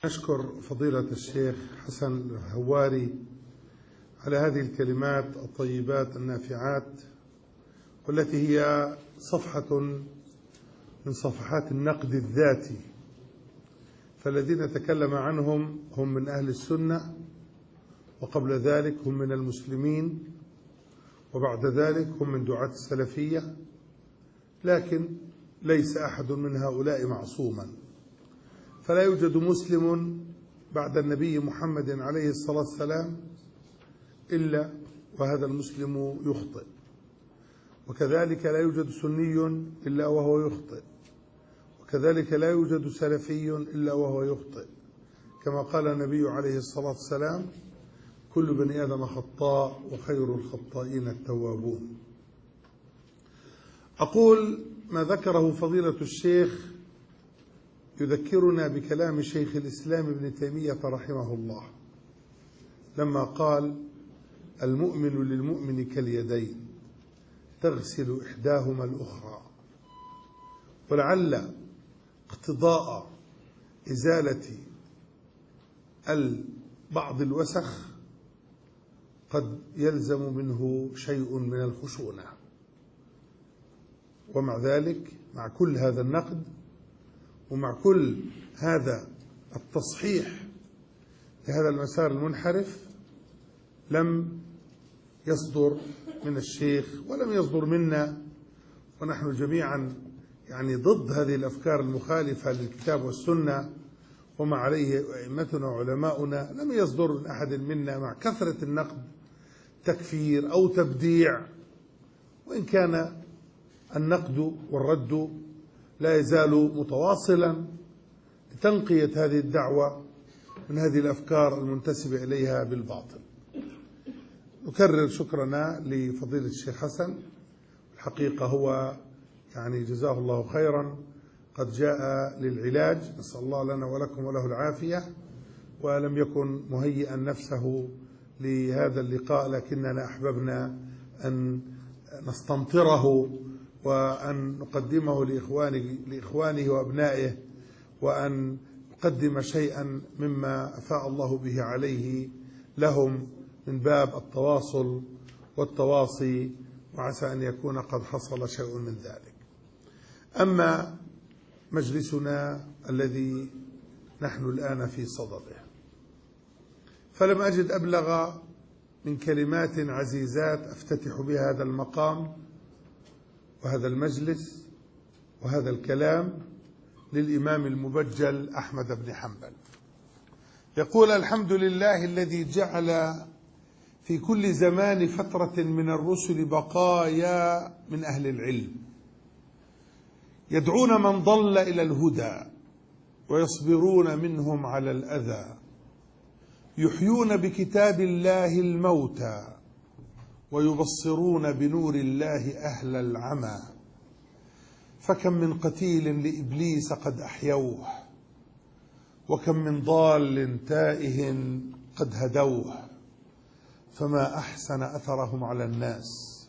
نشكر فضيلة الشيخ حسن الهواري على هذه الكلمات الطيبات النافعات، والتي هي صفحة من صفحات النقد الذاتي. فالذين تكلم عنهم هم من أهل السنة، وقبل ذلك هم من المسلمين، وبعد ذلك هم من دعاة السلفية، لكن ليس أحد من هؤلاء معصوما. فلا يوجد مسلم بعد النبي محمد عليه الصلاة والسلام إلا وهذا المسلم يخطئ، وكذلك لا يوجد سني إلا وهو يخطئ، وكذلك لا يوجد سلفي إلا وهو يخطئ، كما قال النبي عليه الصلاة والسلام: كل بني آدم خطاء وخير الخطائين التوابون. أقول ما ذكره فضيلة الشيخ يذكرنا بكلام شيخ الإسلام ابن تيمية رحمه الله لما قال: المؤمن للمؤمن كاليدين تغسل إحداهما الأخرى. ولعل اقتضاء إزالة بعض الوسخ قد يلزم منه شيء من الخشونة، ومع ذلك مع كل هذا النقد ومع كل هذا التصحيح لهذا المسار المنحرف لم يصدر من الشيخ ولم يصدر منا، ونحن جميعا ضد هذه الأفكار المخالفة للكتاب والسنة وما عليه أئمتنا وعلماؤنا. لم يصدر من أحد منا مع كثرة النقد تكفير أو تبديع، وإن كان النقد والرد لا يزال متواصلا لتنقية هذه الدعوة من هذه الأفكار المنتسبة إليها بالباطل. نكرر شكرنا لفضيلة الشيخ حسن، الحقيقة هو جزاه الله خيرا قد جاء للعلاج، نسأل الله لنا ولكم وله العافية، ولم يكن مهيئا نفسه لهذا اللقاء، لكننا أحببنا أن نستمطره وأن نقدمه لإخوانه وأبنائه، وأن نقدم شيئا مما أفاء الله به عليه لهم من باب التواصل والتواصي، وعسى أن يكون قد حصل شيء من ذلك. أما مجلسنا الذي نحن الآن في صدده، فلم أجد أبلغ من كلمات عزيزات أفتتح بها هذا المقام وهذا المجلس وهذا الكلام للإمام المبجل أحمد بن حنبل. يقول: الحمد لله الذي جعل في كل زمان فترة من الرسل بقايا من أهل العلم يدعون من ضل إلى الهدى ويصبرون منهم على الأذى، يحيون بكتاب الله الموتى ويبصرون بنور الله أهل العمى. فكم من قتيل لإبليس قد أحيوه، وكم من ضال تائه قد هدوه، فما أحسن أثرهم على الناس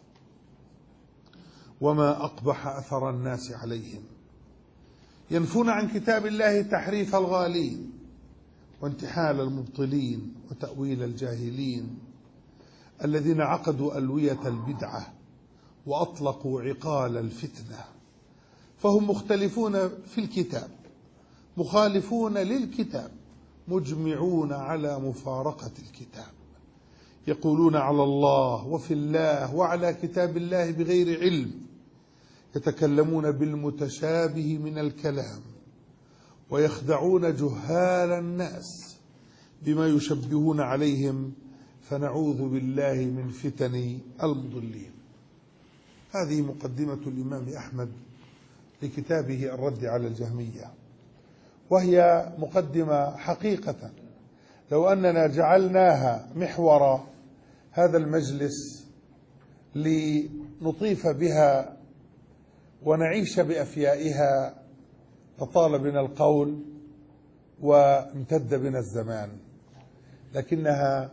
وما أقبح أثر الناس عليهم. ينفون عن كتاب الله تحريف الغالين وانتحال المبطلين وتأويل الجاهلين، الذين عقدوا ألوية البدعة وأطلقوا عقال الفتنة، فهم مختلفون في الكتاب مخالفون للكتاب مجمعون على مفارقة الكتاب، يقولون على الله وفي الله وعلى كتاب الله بغير علم، يتكلمون بالمتشابه من الكلام ويخدعون جهال الناس بما يشبهون عليهم، فنعوذ بالله من فتن المضلين. هذه مقدمة الإمام أحمد لكتابه الرد على الجهمية، وهي مقدمة حقيقة لو أننا جعلناها محور هذا المجلس لنطيف بها ونعيش بأفيائها فطال بنا القول وامتد بنا الزمان، لكنها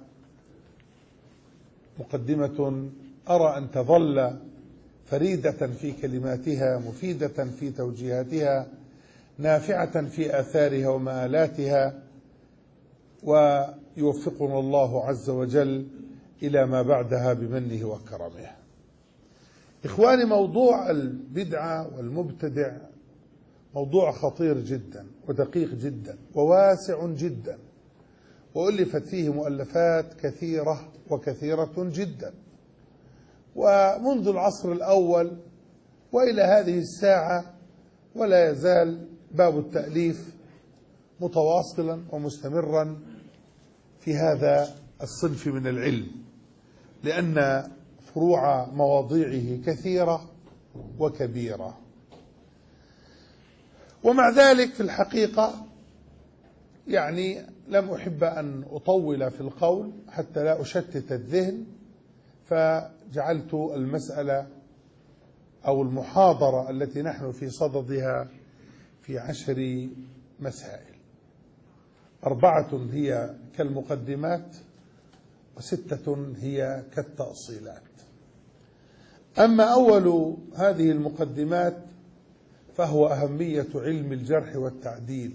مقدمة أرى أن تظل فريدة في كلماتها، مفيدة في توجيهاتها، نافعة في آثارها ومآلاتها، ويوفقنا الله عز وجل إلى ما بعدها بمنه وكرمه. إخواني، موضوع البدعة والمبتدع موضوع خطير جدا ودقيق جدا وواسع جدا، وألفت فيه مؤلفات كثيرة وكثيرة جدا، ومنذ العصر الأول وإلى هذه الساعة ولا يزال باب التأليف متواصلا ومستمرا في هذا الصنف من العلم، لأن فروع مواضيعه كثيرة وكبيرة. ومع ذلك في الحقيقة يعني لم أحب أن أطول في القول حتى لا أشتت الذهن، فجعلت المسألة أو المحاضرة التي نحن في صددها في 10 مسائل، 4 هي كالمقدمات و6 هي كالتأصيلات. أما أول هذه المقدمات فهو أهمية علم الجرح والتعديل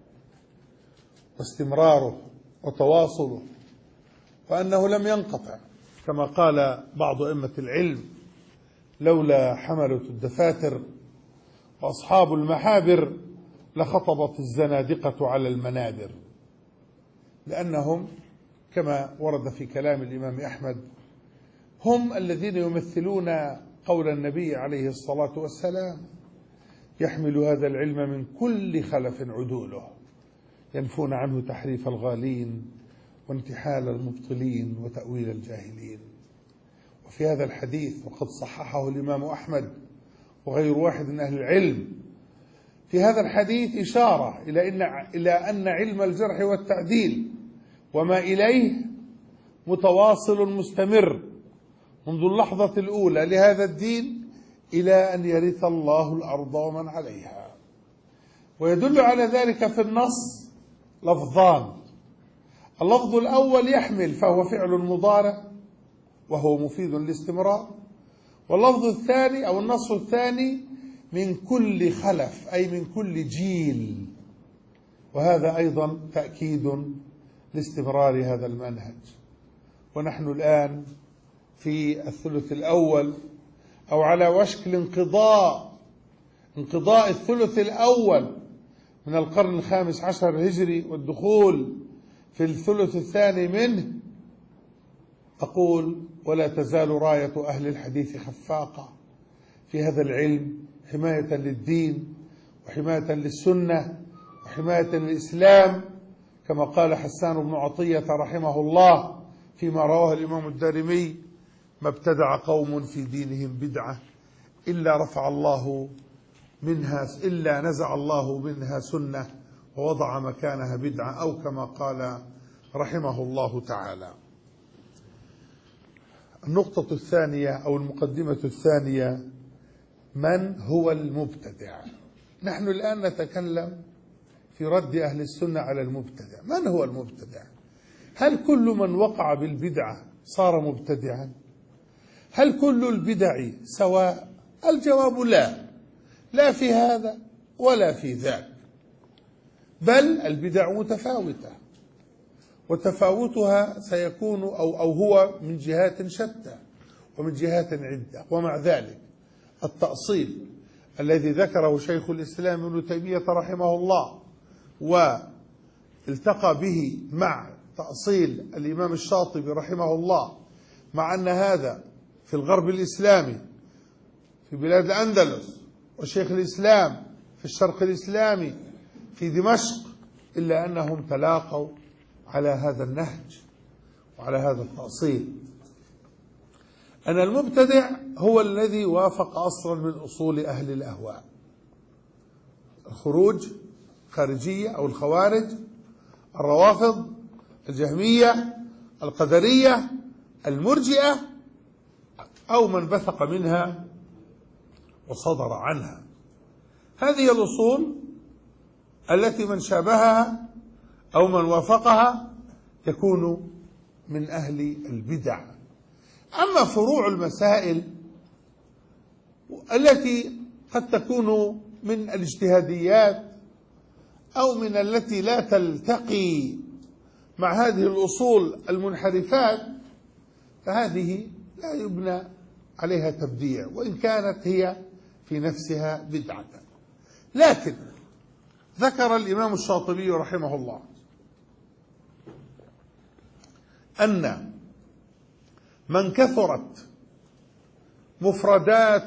واستمراره وتواصله، وأنه لم ينقطع كما قال بعض أئمة العلم: لولا حملة الدفاتر وأصحاب المحابر لخطبت الزنادقة على المنابر. لأنهم كما ورد في كلام الإمام أحمد هم الذين يمثلون قول النبي عليه الصلاة والسلام: يحمل هذا العلم من كل خلف عدوله، ينفون عنه تحريف الغالين وانتحال المبطلين وتأويل الجاهلين. وفي هذا الحديث، وقد صححه الإمام أحمد وغير واحد من أهل العلم، في هذا الحديث إشارة إلى أن علم الجرح والتعديل وما إليه متواصل مستمر منذ اللحظة الأولى لهذا الدين إلى أن يرث الله الأرض ومن عليها. ويدل على ذلك في النص لفظان: اللفظ الأول يحمل، فهو فعل مضارع وهو مفيد للاستمرار، واللفظ الثاني أو النص الثاني من كل خلف، أي من كل جيل، وهذا أيضا تأكيد لاستمرار هذا المنهج. ونحن الآن في الثلث الأول أو على وشك انقضاء الثلث الأول من القرن 15 الهجري والدخول في الثلث الثاني منه. أقول: ولا تزال راية أهل الحديث خفاقة في هذا العلم، حماية للدين وحماية للسنة وحماية للإسلام، كما قال حسان بن عطية رحمه الله فيما رواه الإمام الدارمي: ما ابتدع قوم في دينهم بدعة إلا نزع الله منها سنة ووضع مكانها بدعة، أو كما قال رحمه الله تعالى. النقطة الثانية أو المقدمة الثانية: من هو المبتدع؟ نحن الآن نتكلم في رد أهل السنة على المبتدع. من هو المبتدع؟ هل كل من وقع بالبدعة صار مبتدعا؟ هل كل البدع سواء؟ الجواب لا في هذا ولا في ذاك، بل البدع متفاوتة، وتفاوتها سيكون أو هو من جهات شتى ومن جهات عدة. ومع ذلك التأصيل الذي ذكره شيخ الإسلام ابن تيمية رحمه الله والتقى به مع تأصيل الإمام الشاطبي رحمه الله، مع أن هذا في الغرب الإسلامي في بلاد الأندلس، وشيخ الإسلام في الشرق الإسلامي في دمشق، إلا أنهم تلاقوا على هذا النهج وعلى هذا التأصيل، أن المبتدع هو الذي وافق أصلا من أصول أهل الأهواء: الخروج، الخارجية أو الخوارج، الروافض، الجهمية، القدرية، المرجئة، أو من بثق منها وصدر عنها. هذه الأصول التي من شابهها أو من وافقها يكون من أهل البدع. أما فروع المسائل التي قد تكون من الاجتهاديات أو من التي لا تلتقي مع هذه الأصول المنحرفات فهذه لا يبنى عليها تبديع، وإن كانت هي في نفسها بدعة. لكن ذكر الإمام الشاطبي رحمه الله أن من كثرت مفردات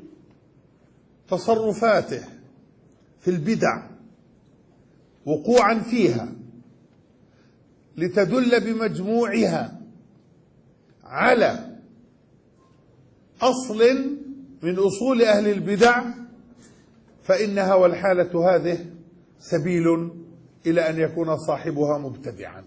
تصرفاته في البدع وقوعا فيها لتدل بمجموعها على أصل من أصول أهل البدع فإنها والحالة هذه سبيل إلى أن يكون صاحبها مبتدعا.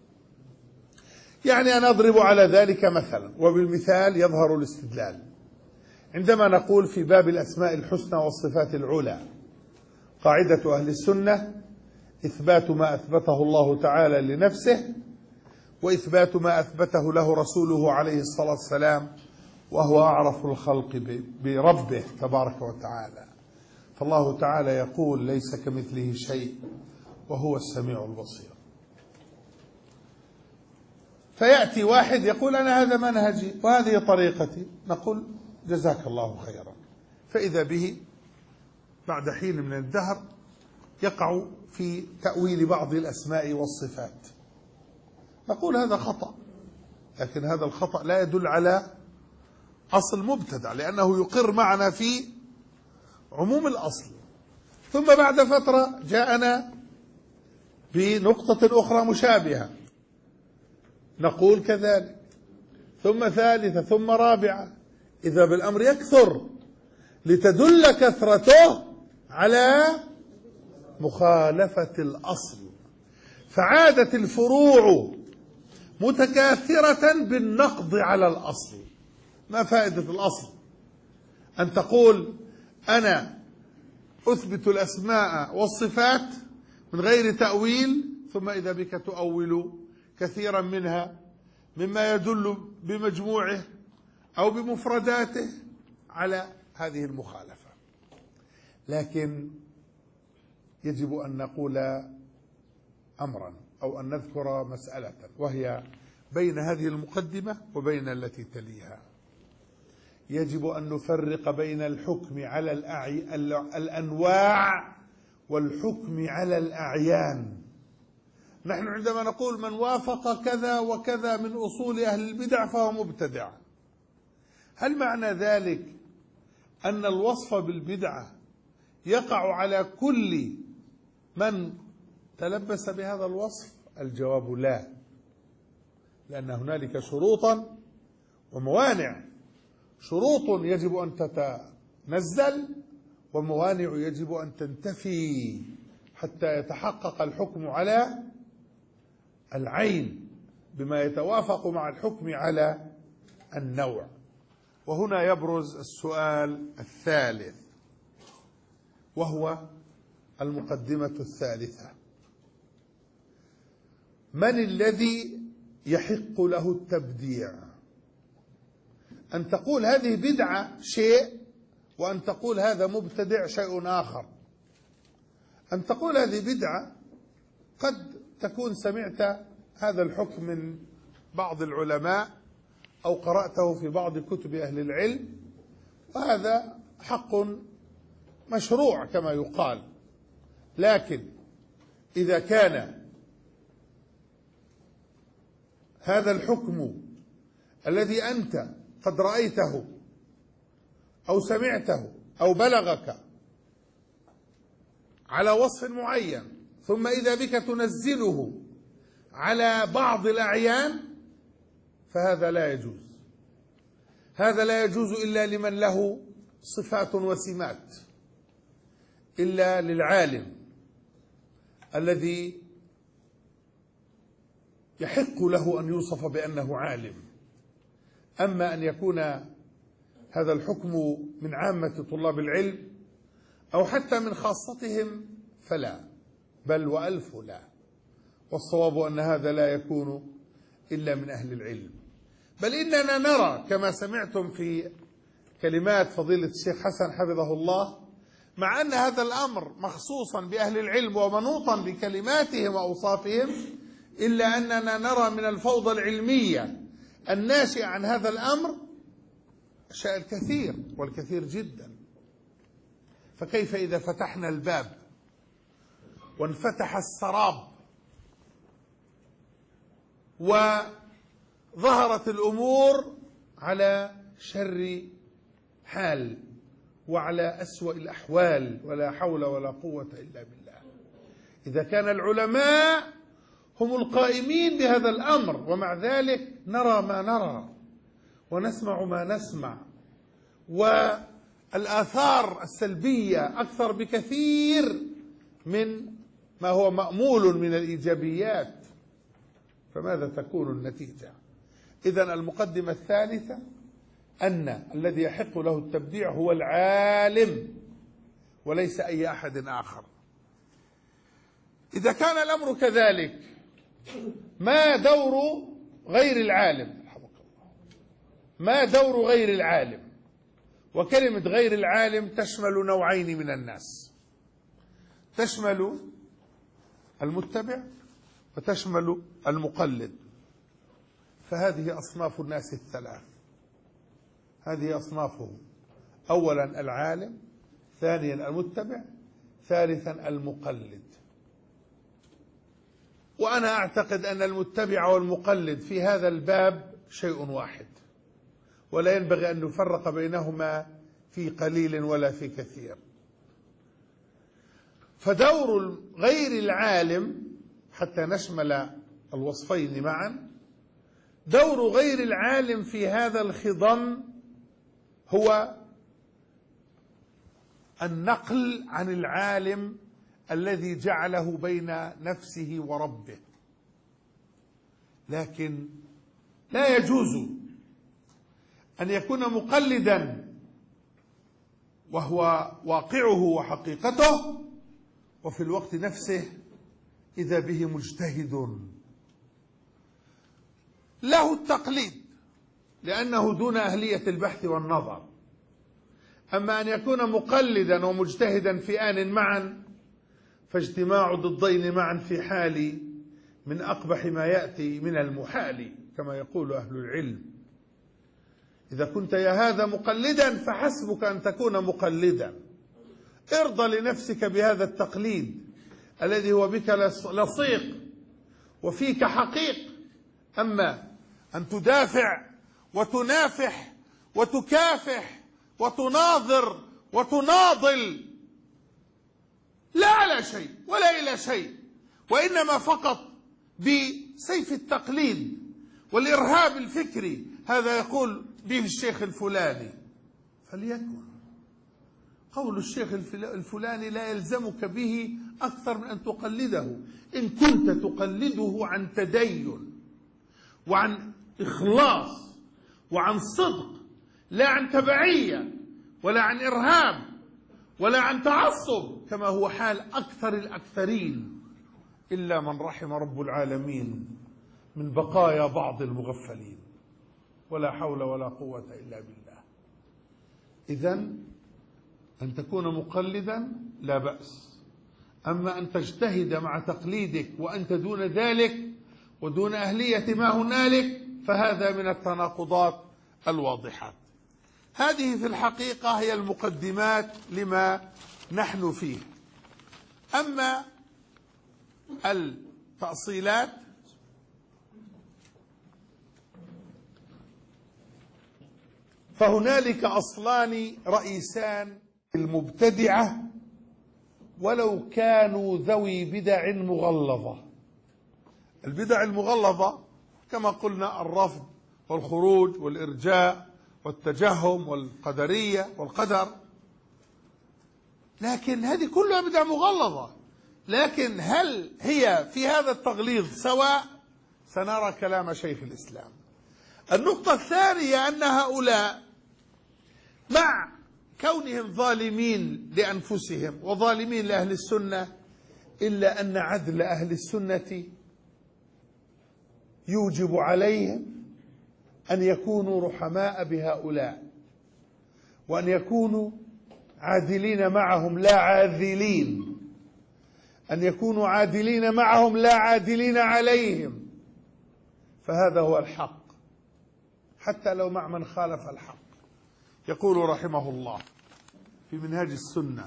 يعني أنا أضرب على ذلك مثلا، وبالمثال يظهر الاستدلال. عندما نقول في باب الأسماء الحسنى والصفات العلى قاعدة أهل السنة إثبات ما أثبته الله تعالى لنفسه وإثبات ما أثبته له رسوله عليه الصلاة والسلام، وهو أعرف الخلق بربه تبارك وتعالى. فالله تعالى يقول ليس كمثله شيء وهو السميع البصير. فيأتي واحد يقول أنا هذا منهجي وهذه طريقتي، نقول جزاك الله خيرا، فإذا به بعد حين من الدهر يقع في تأويل بعض الأسماء والصفات، نقول هذا خطأ، لكن هذا الخطأ لا يدل على أصل مبتدع، لأنه يقر معنا في عموم الأصل. ثم بعد فترة جاءنا بنقطة أخرى مشابهة، نقول كذلك، ثم ثالثة ثم رابعة، إذا بالأمر يكثر لتدل كثرته على مخالفة الأصل، فعادت الفروع متكاثرة بالنقض على الأصل. ما فائدة الأصل؟ أن تقول أنا أثبت الأسماء والصفات من غير تأويل، ثم إذا بك تؤول كثيرا منها مما يدل بمجموعه أو بمفرداته على هذه المخالفة. لكن يجب أن نقول أمرا أو أن نذكر مسألة، وهي بين هذه المقدمة وبين التي تليها. يجب أن نفرق بين الحكم على الأنواع والحكم على الأعيان. نحن عندما نقول من وافق كذا وكذا من أصول أهل البدع فهو مبتدع، هل معنى ذلك أن الوصف بالبدعة يقع على كل من تلبس بهذا الوصف؟ الجواب لا، لأن هنالك شروطا وموانع. شروط يجب أن تتنزل وموانع يجب أن تنتفي حتى يتحقق الحكم على العين بما يتوافق مع الحكم على النوع. وهنا يبرز السؤال الثالث، وهو المقدمة الثالثة: من الذي يحق له التبديع؟ أن تقول هذه بدعة شيء، وأن تقول هذا مبتدع شيء آخر. أن تقول هذه بدعة قد تكون سمعت هذا الحكم من بعض العلماء أو قرأته في بعض كتب أهل العلم، وهذا حق مشروع كما يقال. لكن إذا كان هذا الحكم الذي أنت قد رأيته أو سمعته أو بلغك على وصف معين، ثم إذا بك تنزله على بعض الأعيان، فهذا لا يجوز. هذا لا يجوز إلا لمن له صفات وسمات، إلا للعالم الذي يحق له أن يوصف بأنه عالم. أما أن يكون هذا الحكم من عامة طلاب العلم أو حتى من خاصتهم فلا، بل وألف لا. والصواب أن هذا لا يكون إلا من أهل العلم. بل إننا نرى كما سمعتم في كلمات فضيلة الشيخ حسن حفظه الله، مع أن هذا الأمر مخصوصا بأهل العلم ومنوطا بكلماتهم وأوصافهم، إلا أننا نرى من الفوضى العلمية الناشئة عن هذا الأمر أشياء الكثير والكثير جدا. فكيف إذا فتحنا الباب وانفتح السراب وظهرت الأمور على شر حال وعلى أسوأ الأحوال، ولا حول ولا قوة إلا بالله. إذا كان العلماء هم القائمين بهذا الأمر ومع ذلك نرى ما نرى ونسمع ما نسمع، والآثار السلبية أكثر بكثير من ما هو مأمول من الإيجابيات، فماذا تكون النتيجة؟ إذن المقدمة الثالثة أن الذي يحق له التبديع هو العالم وليس أي أحد آخر. إذا كان الأمر كذلك ما دور غير العالم؟ ما دور غير العالم؟ وكلمة غير العالم تشمل نوعين من الناس، تشمل المتبع وتشمل المقلد. فهذه أصناف الناس الثلاث، هذه أصنافهم: أولا العالم، ثانيا المتبع، ثالثا المقلد. وأنا أعتقد أن المتبع والمقلد في هذا الباب شيء واحد، ولا ينبغي أن نفرق بينهما في قليل ولا في كثير. فدور غير العالم حتى نشمل الوصفين معا، دور غير العالم في هذا الخضم هو النقل عن العالم الذي جعله بين نفسه وربه. لكن لا يجوز أن يكون مقلدا وهو واقعه وحقيقته، وفي الوقت نفسه إذا به مجتهد له التقليد لأنه دون أهلية البحث والنظر. أما أن يكون مقلدا ومجتهدا في آن معا فاجتماع ضدين معا في حال من أقبح ما يأتي من المحال، كما يقول أهل العلم. إذا كنت يا هذا مقلدا فحسبك أن تكون مقلدا، ارضى لنفسك بهذا التقليد الذي هو بك لصيق وفيك حقيق. أما أن تدافع وتنافح وتكافح وتناظر وتناضل لا على شيء ولا إلى شيء، وإنما فقط بسيف التقليد والإرهاب الفكري، هذا يقول به الشيخ الفلاني، فليكن قول الشيخ الفلاني لا يلزمك به أكثر من أن تقلده. إن كنت تقلده عن تدين وعن إخلاص وعن صدق، لا عن تبعية ولا عن إرهاب ولا عن تعصب كما هو حال أكثر الأكثرين، إلا من رحم رب العالمين من بقايا بعض المغفلين، ولا حول ولا قوة إلا بالله. إذن أن تكون مقلدا لا بأس، أما أن تجتهد مع تقليدك وأنت دون ذلك ودون أهلية ما هنالك فهذا من التناقضات الواضحات. هذه في الحقيقة هي المقدمات لما نحن فيه. أما التأصيلات فهنالك أصلان رئيسان: المبتدعة ولو كانوا ذوي بدع مغلظة. البدع المغلظة كما قلنا الرفض والخروج والإرجاء والتجهم والقدرية والقدر، لكن هذه كلها بدع مغلظة. لكن هل هي في هذا التغليظ سواء؟ سنرى كلام شيخ الإسلام. النقطة الثانية أن هؤلاء مع كونهم ظالمين لأنفسهم وظالمين لأهل السنة، إلا أن عدل أهل السنة يوجب عليهم أن يكونوا رحماء بهؤلاء، وأن يكونوا عادلين معهم لا عاذلين. أن يكونوا عادلين معهم لا عادلين عليهم، فهذا هو الحق حتى لو مع من خالف الحق. يقول رحمه الله في منهاج السنة: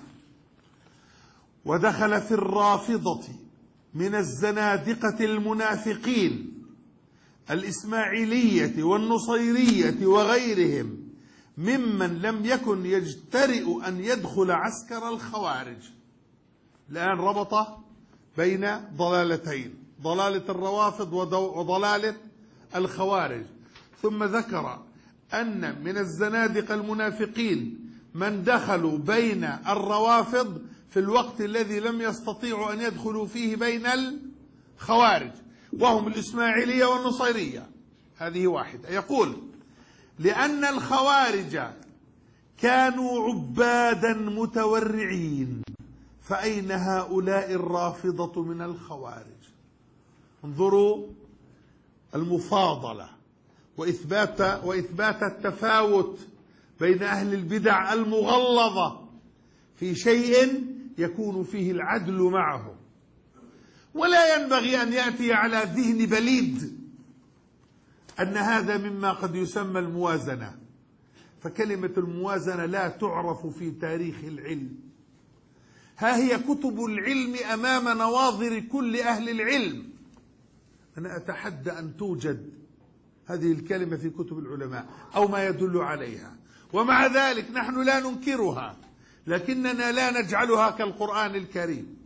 ودخل في الرافضة من الزنادقة المنافقين الإسماعيلية والنصيرية وغيرهم ممن لم يكن يجترئ أن يدخل عسكر الخوارج. الآن ربط بين ضلالتين: ضلالة الروافض وضلالة الخوارج، ثم ذكر أن من الزنادقة المنافقين من دخلوا بين الروافض في الوقت الذي لم يستطيعوا أن يدخلوا فيه بين الخوارج، وهم الإسماعيلية والنصيرية. هذه واحدة. يقول: لأن الخوارج كانوا عبادا متورعين، فأين هؤلاء الرافضة من الخوارج؟ انظروا المفاضلة وإثبات التفاوت بين أهل البدع المغلظة في شيء يكون فيه العدل معهم. ولا ينبغي أن يأتي على ذهن بليد أن هذا مما قد يسمى الموازنة، فكلمة الموازنة لا تعرف في تاريخ العلم. ها هي كتب العلم أمام نواظر كل أهل العلم. أنا أتحدى أن توجد هذه الكلمة في كتب العلماء أو ما يدل عليها، ومع ذلك نحن لا ننكرها، لكننا لا نجعلها كالقرآن الكريم،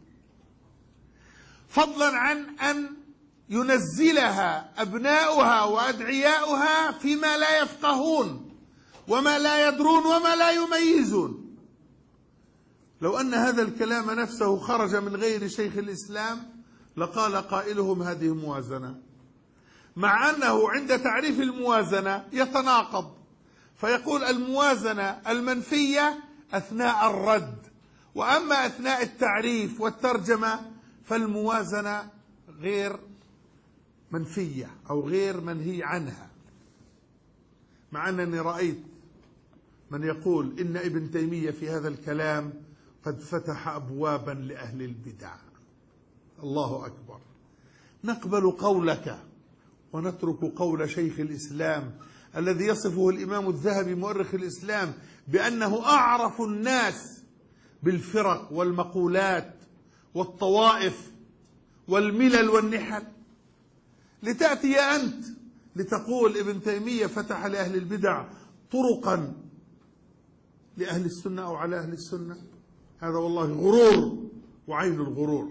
فضلا عن أن ينزلها أبناؤها وأدعياؤها فيما لا يفقهون وما لا يدرون وما لا يميزون. لو أن هذا الكلام نفسه خرج من غير شيخ الإسلام لقال قائلهم هذه موازنة، مع أنه عند تعريف الموازنة يتناقض، فيقول الموازنة المنفية أثناء الرد، وأما أثناء التعريف والترجمة فالموازنة غير منفية أو غير منهي عنها. مع أنني رأيت من يقول إن ابن تيمية في هذا الكلام قد فتح أبوابا لأهل البدع. الله أكبر. نقبل قولك ونترك قول شيخ الإسلام الذي يصفه الإمام الذهبي مؤرخ الإسلام بأنه أعرف الناس بالفرق والمقولات والطوائف والملل والنحل، لتأتي أنت لتقول ابن تيمية فتح لأهل البدع طرقا لأهل السنة أو على أهل السنة. هذا والله غرور وعين الغرور.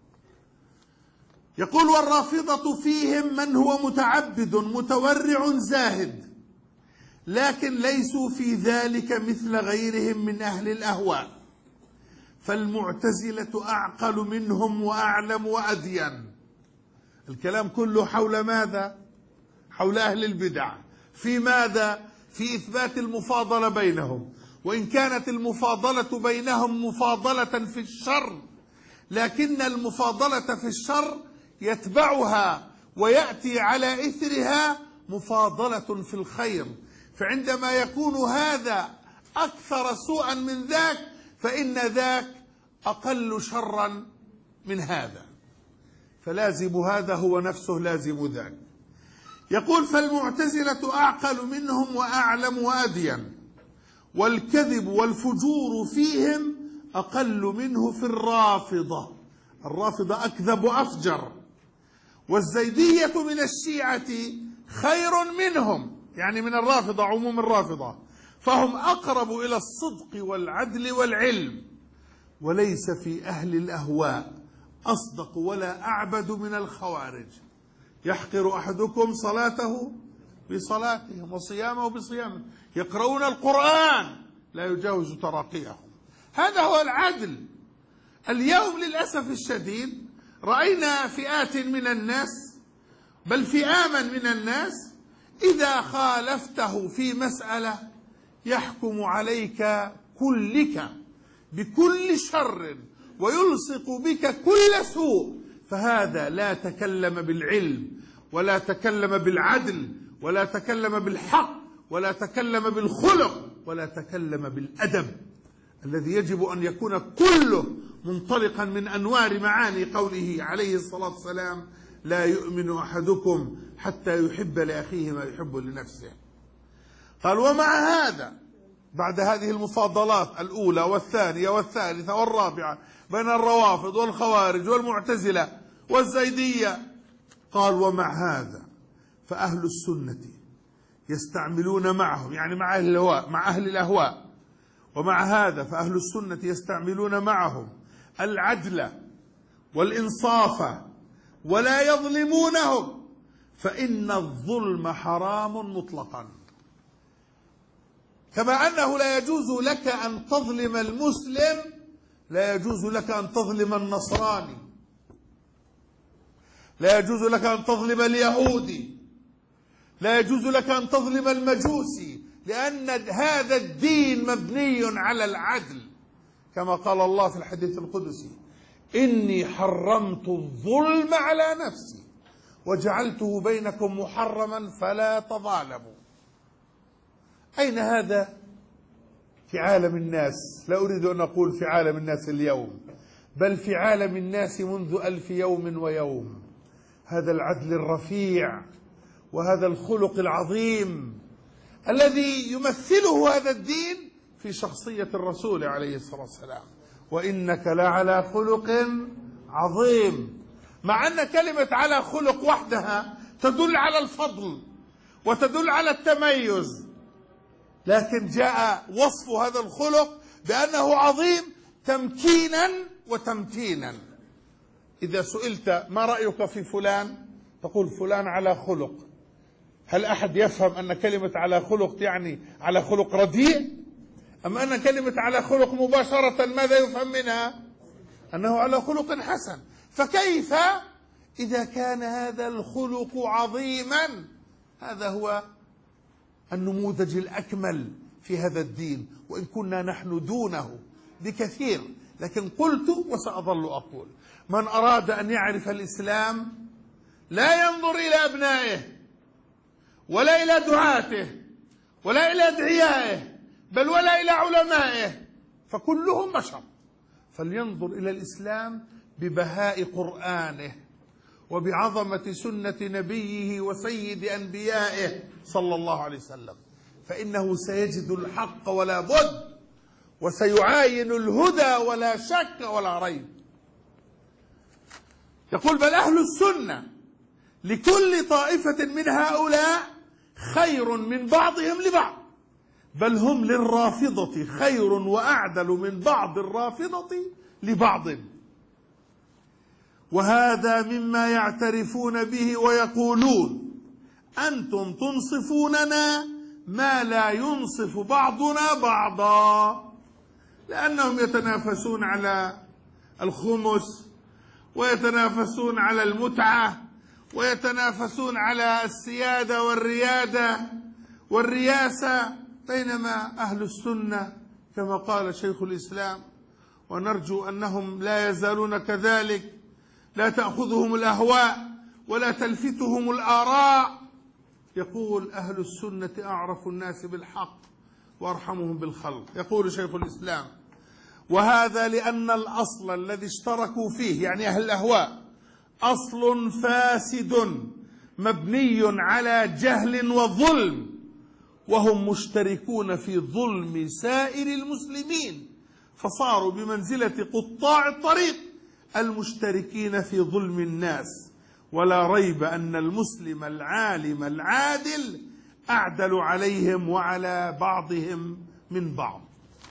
يقول: والرافضة فيهم من هو متعبد متورع زاهد، لكن ليسوا في ذلك مثل غيرهم من أهل الأهواء، فالمعتزلة أعقل منهم وأعلم وأدين. الكلام كله حول ماذا؟ حول أهل البدع. في ماذا؟ في إثبات المفاضلة بينهم، وإن كانت المفاضلة بينهم مفاضلة في الشر، لكن المفاضلة في الشر يتبعها ويأتي على إثرها مفاضلة في الخير، فعندما يكون هذا أكثر سوءا من ذاك فإن ذاك أقل شرا من هذا، فلازم هذا هو نفسه لازم ذاك. يقول: فالمعتزلة أعقل منهم وأعلم وأدين، والكذب والفجور فيهم أقل منه في الرافضة. الرافضة أكذب وأفجر، والزيدية من الشيعة خير منهم، يعني من الرافضة عموم الرافضة، فهم أقرب إلى الصدق والعدل والعلم، وليس في أهل الأهواء أصدق ولا أعبد من الخوارج. يحقر أحدكم صلاته بصلاتهم وصيامه بصيامه، يقرؤون القرآن لا يجاوز تراقيهم. هذا هو العدل. اليوم للأسف الشديد رأينا فئات من الناس، بل فئاما من الناس، إذا خالفته في مسألة يحكم عليك كلك بكل شر ويلصق بك كل سوء، فهذا لا تكلم بالعلم ولا تكلم بالعدل ولا تكلم بالحق ولا تكلم بالخلق ولا تكلم بالأدب. الذي يجب أن يكون كله منطلقا من أنوار معاني قوله عليه الصلاة والسلام: لا يؤمن أحدكم حتى يحب لأخيه ما يحب لنفسه. قال: ومع هذا، بعد هذه المفاضلات الأولى والثانية والثالثة والرابعة بين الروافض والخوارج والمعتزلة والزيدية، قال: ومع هذا فأهل السنة يستعملون معهم، يعني مع أهل الأهواء، ومع هذا فأهل السنة يستعملون معهم العدل والإنصاف ولا يظلمونهم، فإن الظلم حرام مطلقا. كما أنه لا يجوز لك أن تظلم المسلم، لا يجوز لك أن تظلم النصراني، لا يجوز لك أن تظلم اليهودي، لا يجوز لك أن تظلم المجوسي، لأن هذا الدين مبني على العدل، كما قال الله في الحديث القدسي: إني حرمت الظلم على نفسي وجعلته بينكم محرما فلا تظالموا. أين هذا في عالم الناس؟ لا أريد أن أقول في عالم الناس اليوم، بل في عالم الناس منذ 1000 يوم ويوم. هذا العدل الرفيع وهذا الخلق العظيم الذي يمثله هذا الدين في شخصية الرسول عليه الصلاة والسلام: وإنك لعلى خلق عظيم. مع أن كلمة على خلق وحدها تدل على الفضل وتدل على التميز، لكن جاء وصف هذا الخلق بأنه عظيم تمكينا وتمتينا. إذا سئلت ما رأيك في فلان تقول فلان على خلق. هل أحد يفهم أن كلمة على خلق يعني على خلق رديء؟ أم أن كلمة على خلق مباشرة ماذا يفهم منها؟ أنه على خلق حسن. فكيف إذا كان هذا الخلق عظيما؟ هذا هو النموذج الأكمل في هذا الدين، وإن كنا نحن دونه بكثير. لكن قلت وسأظل أقول: من أراد أن يعرف الإسلام لا ينظر إلى أبنائه ولا إلى دعاته ولا إلى أدعيائه بل ولا إلى علمائه، فكلهم بشر، فلينظر إلى الإسلام ببهاء قرآنه وبعظمة سنة نبيه وسيد أنبيائه صلى الله عليه وسلم، فإنه سيجد الحق ولا بد، وسيعاين الهدى ولا شك ولا ريب. يقول: بل أهل السنة لكل طائفة من هؤلاء خير من بعضهم لبعض، بل هم للرافضة خير وأعدل من بعض الرافضة لبعض، وهذا مما يعترفون به ويقولون: أنتم تنصفوننا ما لا ينصف بعضنا بعضا، لأنهم يتنافسون على الخمس ويتنافسون على المتعة ويتنافسون على السيادة والريادة والرياسة، بينما أهل السنة كما قال شيخ الإسلام، ونرجو أنهم لا يزالون كذلك، لا تأخذهم الأهواء ولا تلفتهم الآراء، يقول: أهل السنة أعرف الناس بالحق وأرحمهم بالخلق. يقول شيخ الإسلام: وهذا لأن الأصل الذي اشتركوا فيه، يعني أهل الأهواء، أصل فاسد مبني على جهل وظلم، وهم مشتركون في ظلم سائر المسلمين، فصاروا بمنزلة قطاع الطريق المشتركين في ظلم الناس، ولا ريب أن المسلم العالم العادل أعدل عليهم وعلى بعضهم من بعض.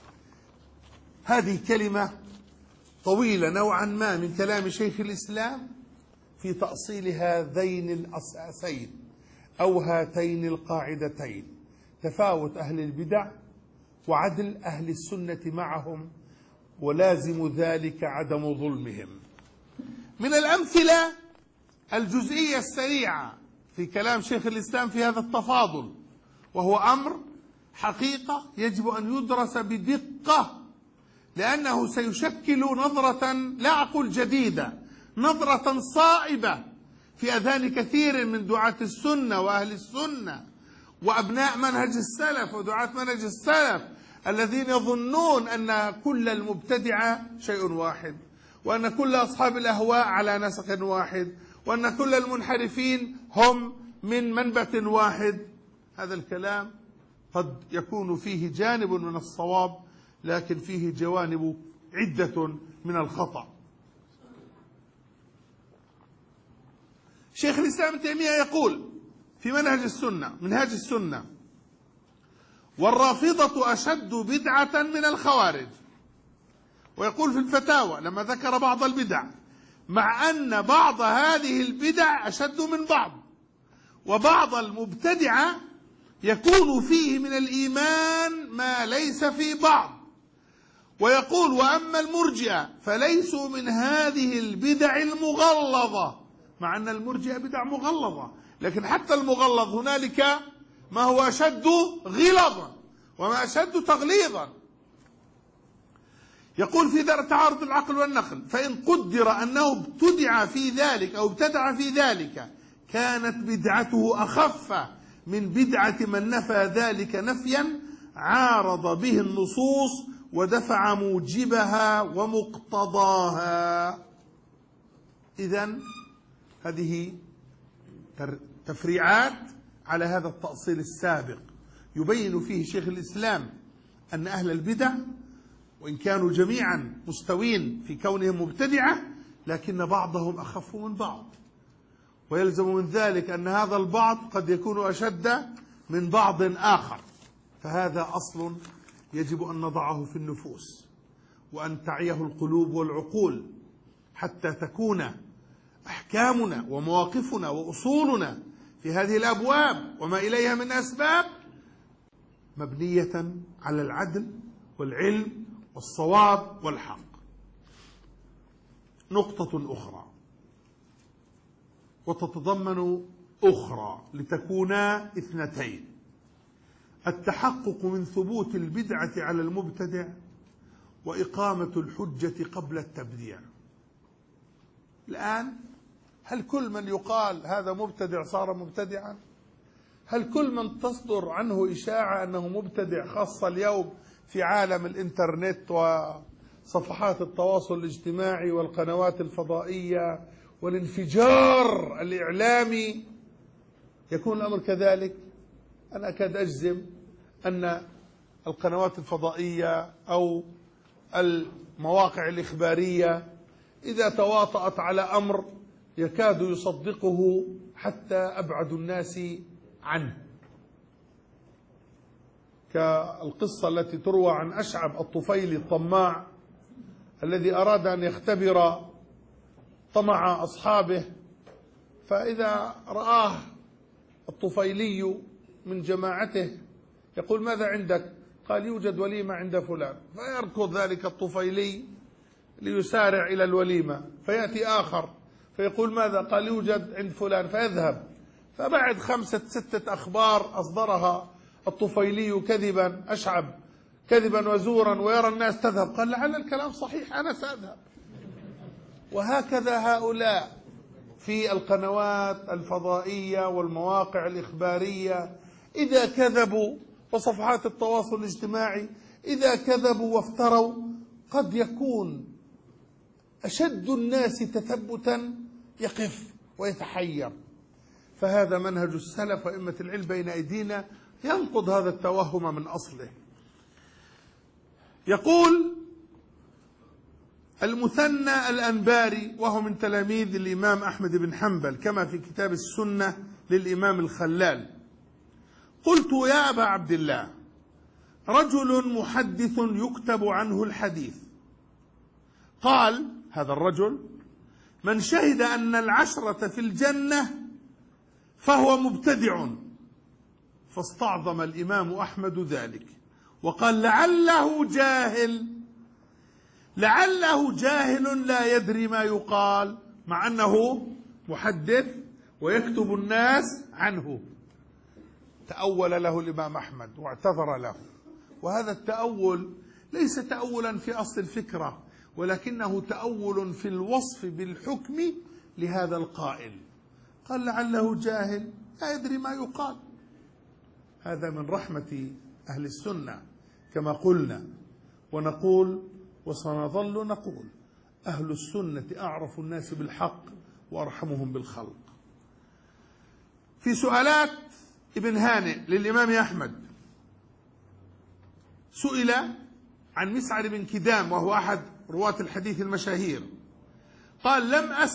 هذه كلمة طويلة نوعا ما من كلام شيخ الإسلام في تأصيل هذين الأساسين أو هاتين القاعدتين: تفاوت أهل البدع وعدل أهل السنة معهم، ولازم ذلك عدم ظلمهم. من الأمثلة الجزئية السريعة في كلام شيخ الإسلام في هذا التفاضل، وهو أمر حقيقة يجب أن يدرس بدقة، لأنه سيشكل نظرة لا أقول جديدة، نظرة صائبة في أذهان كثير من دعاة السنة وأهل السنة وأبناء منهج السلف ودعاة منهج السلف الذين يظنون أن كل المبتدعة شيء واحد، وأن كل أصحاب الأهواء على نسق واحد، وأن كل المنحرفين هم من منبت واحد. هذا الكلام قد يكون فيه جانب من الصواب، لكن فيه جوانب عدة من الخطأ. شيخ الإسلام ابن تيمية يقول في منهاج السنة: والرافضة أشد بدعة من الخوارج. ويقول في الفتاوى لما ذكر بعض البدع: مع أن بعض هذه البدع أشد من بعض، وبعض المبتدعة يكون فيه من الإيمان ما ليس في بعض. ويقول: وأما المرجئة فليسوا من هذه البدع المغلظة، مع أن المرجئة بدع مغلظة، لكن حتى المغلظ هنالك ما هو أشد غلظا وما أشد تغليظا. يقول في درء تعارض العقل والنقل: فإن قدر أنه ابتدع في ذلك أو ابتدع في ذلك كانت بدعته أخف من بدعة من نفى ذلك نفيا عارض به النصوص ودفع موجبها ومقتضاها. إذن هذه تفريعات على هذا التأصيل السابق، يبين فيه شيخ الإسلام أن أهل البدع وإن كانوا جميعا مستوين في كونهم مبتدعة، لكن بعضهم أخف من بعض، ويلزم من ذلك أن هذا البعض قد يكون أشد من بعض آخر. فهذا أصل يجب أن نضعه في النفوس وأن تعيه القلوب والعقول، حتى تكون أحكامنا ومواقفنا وأصولنا في هذه الأبواب وما إليها من أسباب مبنية على العدل والعلم والصواب والحق. نقطة أخرى وتتضمن أخرى لتكونا اثنتين: التحقق من ثبوت البدعة على المبتدع، وإقامة الحجة قبل التبديع. الآن هل كل من يقال هذا مبتدع صار مبتدعا؟ هل كل من تصدر عنه إشاعة أنه مبتدع، خاصة اليوم في عالم الإنترنت وصفحات التواصل الاجتماعي والقنوات الفضائية والانفجار الإعلامي، يكون الأمر كذلك؟ أنا أكاد أجزم أن القنوات الفضائية أو المواقع الإخبارية إذا تواطأت على أمر يكاد يصدقه حتى أبعد الناس عنه، كالقصة التي تروى عن أشعب الطفيلي الطماع الذي أراد أن يختبر طمع أصحابه، فإذا رآه الطفيلي من جماعته يقول: ماذا عندك؟ قال: يوجد وليمة عند فلان. فيركض ذلك الطفيلي ليسارع إلى الوليمة، فيأتي آخر فيقول: ماذا؟ قال: يوجد عند فلان. فيذهب، فبعد 5 6 أخبار أصدرها الطفيلي كذبا، أشعب كذبا وزورا، ويرى الناس تذهب، قال: لعل الكلام صحيح، أنا سأذهب. وهكذا هؤلاء في القنوات الفضائية والمواقع الإخبارية إذا كذبوا، وصفحات التواصل الاجتماعي إذا كذبوا وافتروا، قد يكون أشد الناس تثبتا يقف ويتحير. فهذا منهج السلف وأئمة العلم بين أيدينا ينقض هذا التوهم من أصله. يقول المثنى الأنباري، وهو من تلاميذ الإمام أحمد بن حنبل كما في كتاب السنة للإمام الخلال: قلت: يا أبا عبد الله، رجل محدث يكتب عنه الحديث. قال هذا الرجل: من شهد أن 10 في الجنة فهو مبتدع. فاستعظم الإمام أحمد ذلك وقال: لعله جاهل لا يدري ما يقال، مع أنه محدث ويكتب الناس عنه. تأول له الإمام أحمد واعتذر له، وهذا التأول ليس تأولا في أصل الفكرة، ولكنه تأول في الوصف بالحكم لهذا القائل. قال: لعله جاهل لا يدري ما يقال. هذا من رحمة أهل السنة كما قلنا ونقول وسنظل نقول: أهل السنة أعرف الناس بالحق وأرحمهم بالخلق. في سؤالات ابن هانئ للإمام أحمد سئل عن مسعر بن كدام وهو أحد رواة الحديث المشاهير، قال: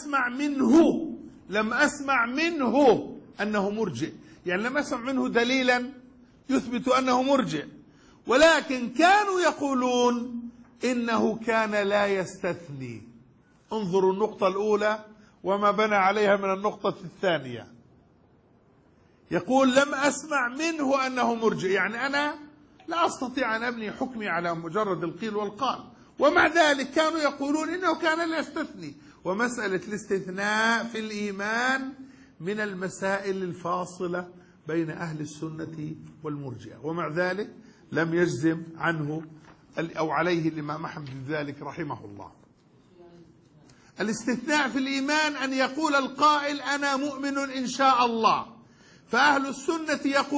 لم أسمع منه أنه مرجئ، يعني لم أسمع منه دليلا يثبت أنه مرجئ، ولكن كانوا يقولون إنه كان لا يستثني. انظروا النقطة الأولى وما بنى عليها من النقطة الثانية. يقول: لم أسمع منه أنه مرجئ، يعني أنا لا أستطيع أن أبني حكمي على مجرد القيل والقال، ومع ذلك كانوا يقولون إنه كان لا يستثني. ومسألة الاستثناء في الإيمان من المسائل الفاصلة بين أهل السنة والمرجئة، ومع ذلك لم يجزم عنه أو عليه الإمام أحمد بذلك رحمه الله. الاستثناء في الإيمان أن يقول القائل: أنا مؤمن إن شاء الله، فأهل السنة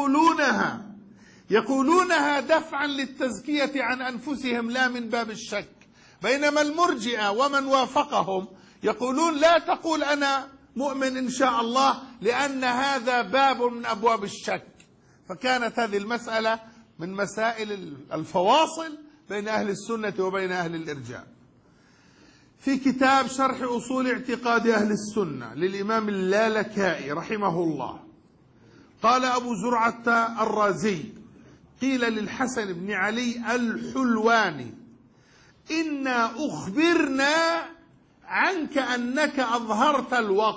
يقولونها دفعا للتزكية عن أنفسهم لا من باب الشك، بينما المرجئة ومن وافقهم يقولون: لا تقول أنا مؤمن إن شاء الله، لأن هذا باب من أبواب الشك. فكانت هذه المسألة من مسائل الفواصل بين أهل السنة وبين أهل الإرجاء. في كتاب شرح أصول اعتقاد أهل السنة للإمام اللالكائي رحمه الله، قال أبو زرعة الرازي: قيل للحسن بن علي الحلواني: إنا أخبرنا عنك أنك أظهرت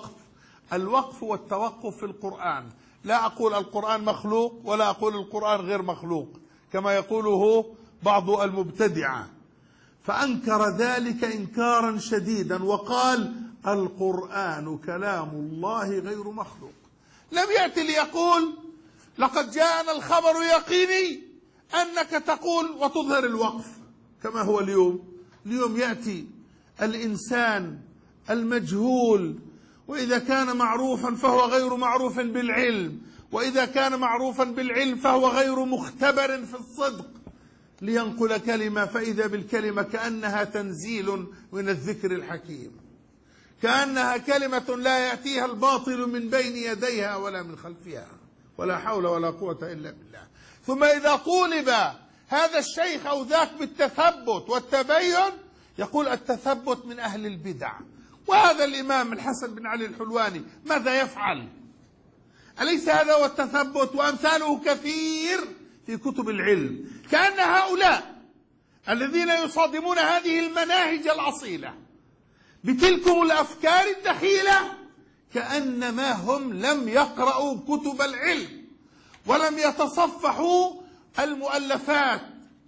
الوقف والتوقف في القرآن. لا أقول القرآن مخلوق ولا أقول القرآن غير مخلوق كما يقوله بعض المبتدعة، فأنكر ذلك إنكارا شديدا وقال: القرآن كلام الله غير مخلوق. لم يأتي ليقول: لقد جاءنا الخبر يقيني أنك تقول وتظهر الوقف كما هو اليوم يأتي الإنسان المجهول، وإذا كان معروفا فهو غير معروف بالعلم، وإذا كان معروفا بالعلم فهو غير مختبر في الصدق، لينقل كلمة فإذا بالكلمة كأنها تنزيل من الذكر الحكيم، كأنها كلمة لا يأتيها الباطل من بين يديها ولا من خلفها، ولا حول ولا قوة إلا بالله. ثم إذا طولب هذا الشيخ أو ذاك بالتثبت والتبين يقول: التثبت من أهل البدع. وهذا الإمام الحسن بن علي الحلواني ماذا يفعل؟ أليس هذا هو التثبت؟ وأمثاله كثير في كتب العلم. كأن هؤلاء الذين يصادمون هذه المناهج الأصيلة بتلكم الأفكار الدخيلة كأنما هم لم يقرأوا كتب العلم ولم يتصفحوا المؤلفات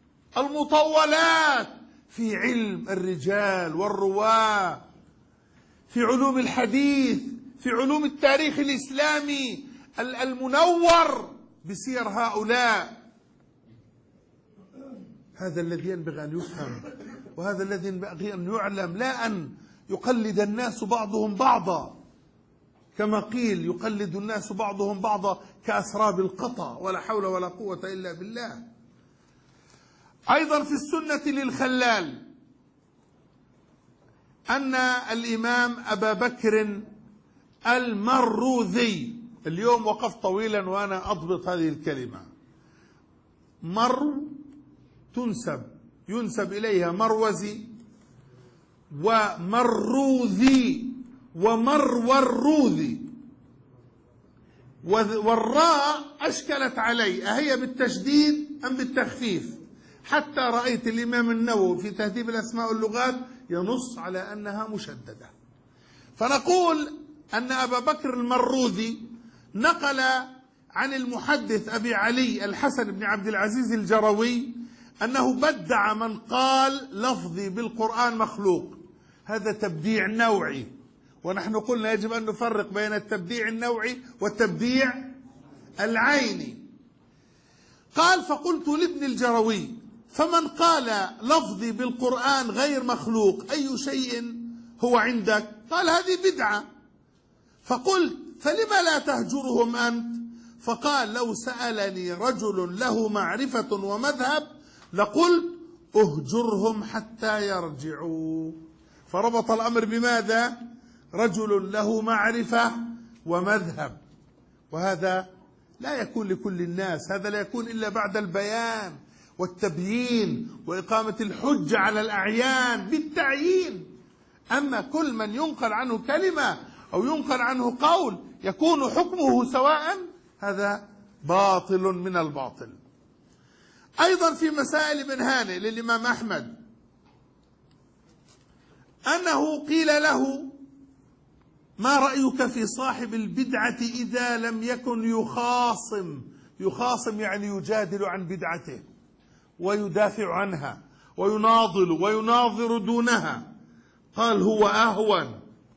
المطولات في علم الرجال والرواة، في علوم الحديث، في علوم التاريخ الإسلامي المنور بسير هؤلاء. هذا الذي ينبغي أن يفهم، وهذا الذي ينبغي أن يعلم، لا أن يقلد الناس بعضهم بعضا، كما قيل: يقلد الناس بعضهم بعضا كأسراب القطا، ولا حول ولا قوة إلا بالله. أيضا في السنة للخلال أن الإمام أبا بكر المروذي، اليوم وقفت طويلا وأنا أضبط هذه الكلمة، ينسب إليها مروزي ومروذي ومروروذي، والراء أشكلت علي أهي بالتشديد أم بالتخفيف، حتى رأيت الإمام النووي في تهذيب الأسماء واللغات ينص على أنها مشددة. فنقول أن أبا بكر المروذي نقل عن المحدث أبي علي الحسن بن عبد العزيز الجروي أنه بدع من قال لفظي بالقرآن مخلوق. هذا تبديع نوعي، ونحن قلنا يجب أن نفرق بين التبديع النوعي والتبديع العيني. قال: فقلت لابن الجروي: فمن قال لفظي بالقرآن غير مخلوق أي شيء هو عندك؟ قال: هذه بدعة. فقلت: فلما لا تهجرهم أنت؟ فقال: لو سألني رجل له معرفة ومذهب لقلت اهجرهم حتى يرجعوا. فربط الأمر بماذا؟ رجل له معرفة ومذهب، وهذا لا يكون لكل الناس، هذا لا يكون إلا بعد البيان والتبيين وإقامة الحجة على الأعيان بالتعيين. أما كل من ينقل عنه كلمة أو ينقل عنه قول يكون حكمه سواء، هذا باطل من الباطل. أيضا في مسائل ابن هانئ للإمام أحمد أنه قيل له: ما رأيك في صاحب البدعة إذا لم يكن يخاصم يعني يجادل عن بدعته ويدافع عنها ويناضل ويناظر دونها؟ قال: هو أهون.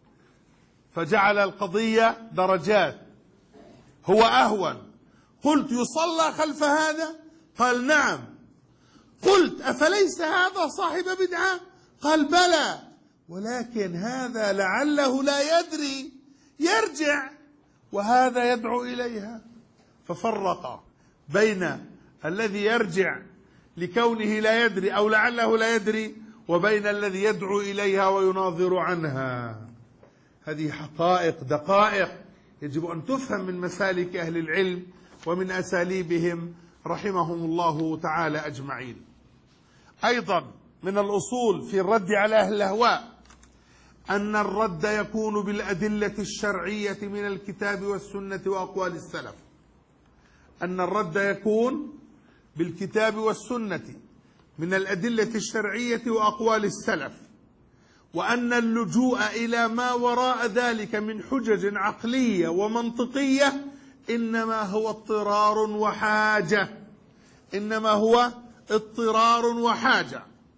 فجعل القضية درجات، هو أهون. قلت: يصلى خلف هذا؟ قال: نعم. قلت: أفليس هذا صاحب بدعة؟ قال: بلى، ولكن هذا لعله لا يدري يرجع وهذا يدعو إليها. ففرق بين الذي يرجع لكونه لا يدري أو لعله لا يدري وبين الذي يدعو إليها ويناظر عنها. هذه حقائق دقائق يجب أن تفهم من مسالك أهل العلم ومن أساليبهم رحمهم الله تعالى أجمعين. أيضا من الأصول في الرد على أهل الأهواء أن الرد يكون بالأدلة الشرعية من الكتاب والسنة وأقوال السلف. أن الرد يكون بالكتاب والسنة من الأدلة الشرعية وأقوال السلف، وأن اللجوء إلى ما وراء ذلك من حجج عقلية ومنطقية إنما هو اضطرار وحاجة، إنما هو اضطرار وحاجة.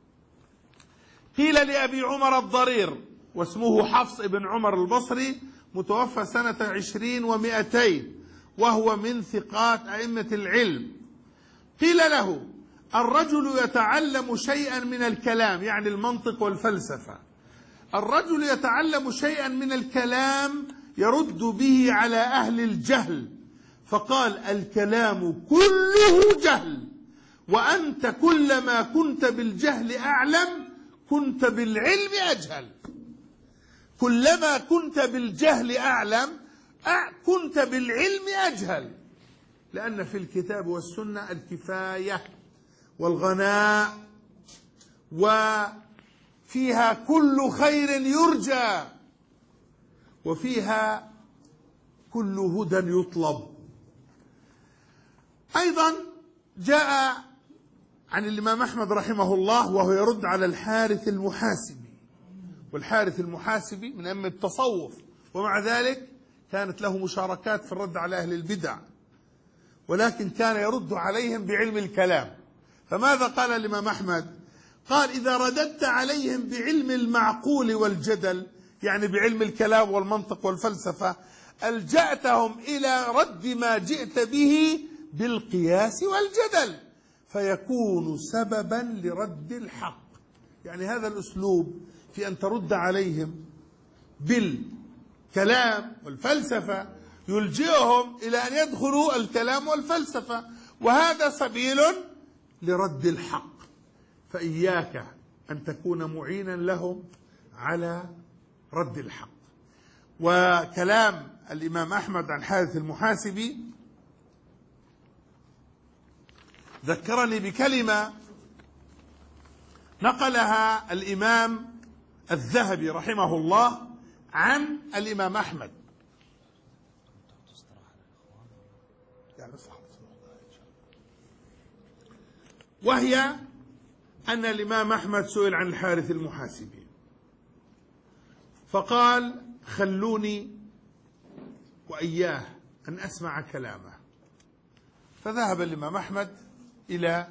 قيل لأبي عمر الضرير، واسمه حفص بن عمر البصري، متوفى سنة 20 و200، وهو من ثقات أئمة العلم. قيل له: الرجل يتعلم شيئا من الكلام، يعني المنطق والفلسفة، الرجل يتعلم شيئا من الكلام يرد به على أهل الجهل، فقال: الكلام كله جهل، وأنت كلما كنت بالجهل أعلم كنت بالعلم أجهل. كلما كنت بالجهل أعلم كنت بالعلم أجهل، لأن في الكتاب والسنة الكفاية والغناء، وفيها كل خير يرجى، وفيها كل هدى يطلب. أيضا جاء عن الإمام أحمد رحمه الله وهو يرد على الحارث المحاسبي، والحارث المحاسبي من أئمة التصوف، ومع ذلك كانت له مشاركات في الرد على أهل البدع، ولكن كان يرد عليهم بعلم الكلام. فماذا قال الإمام أحمد؟ قال: إذا رددت عليهم بعلم المعقول والجدل، يعني بعلم الكلام والمنطق والفلسفة، ألجأتهم إلى رد ما جئت به بالقياس والجدل، فيكون سببا لرد الحق. يعني هذا الأسلوب في أن ترد عليهم بالكلام والفلسفة يلجئهم إلى أن يدخلوا الكلام والفلسفة، وهذا سبيل لرد الحق. فإياك أن تكون معينا لهم على رد الحق. وكلام الإمام أحمد عن حارث المحاسبي ذكرني بكلمة نقلها الإمام الذهبي رحمه الله عن الإمام أحمد، وهي أن الإمام أحمد سئل عن الحارث المحاسبي فقال: خلوني وإياه أن أسمع كلامه. فذهب الإمام أحمد إلى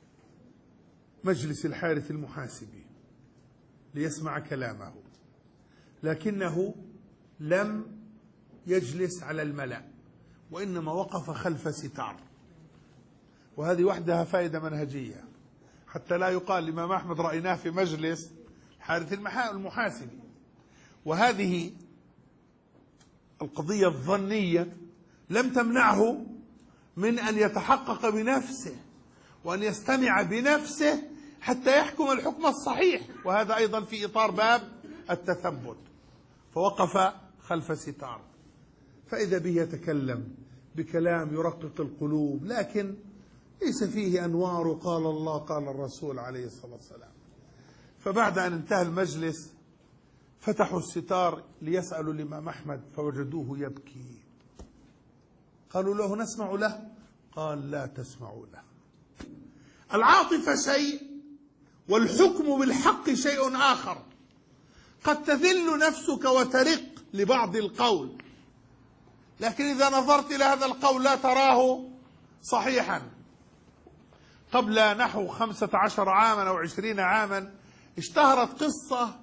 مجلس الحارث المحاسبي ليسمع كلامه، لكنه لم يجلس على الملأ، وإنما وقف خلف ستار. وهذه وحدها فائدة منهجية، حتى لا يقال الإمام أحمد رأيناه في مجلس الحارث المحاسبي. وهذه القضية الظنية لم تمنعه من أن يتحقق بنفسه وأن يستمع بنفسه حتى يحكم الحكم الصحيح، وهذا أيضا في إطار باب التثبت. فوقف خلف ستار، فإذا به يتكلم بكلام يرقق القلوب، لكن ليس فيه أنوار قال الله قال الرسول عليه الصلاة والسلام. فبعد أن انتهى المجلس فتحوا الستار ليسألوا الإمام أحمد فوجدوه يبكي. قالوا له نسمع له؟ قال لا تسمعوا له. العاطفة شيء والحكم بالحق شيء آخر. قد تذل نفسك وترق لبعض القول، لكن إذا نظرت إلى هذا القول لا تراه صحيحا. قبل نحو 15 عاما أو 20 عاما اشتهرت قصة،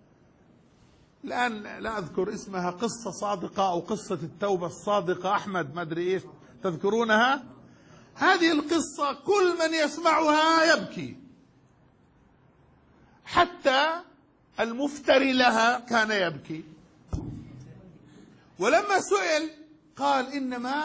الآن لا أذكر اسمها، قصة صادقة أو قصة التوبة الصادقة، أحمد ما أدري إيش، تذكرونها؟ هذه القصة كل من يسمعها يبكي، حتى المفتري لها كان يبكي. ولما سئل قال إنما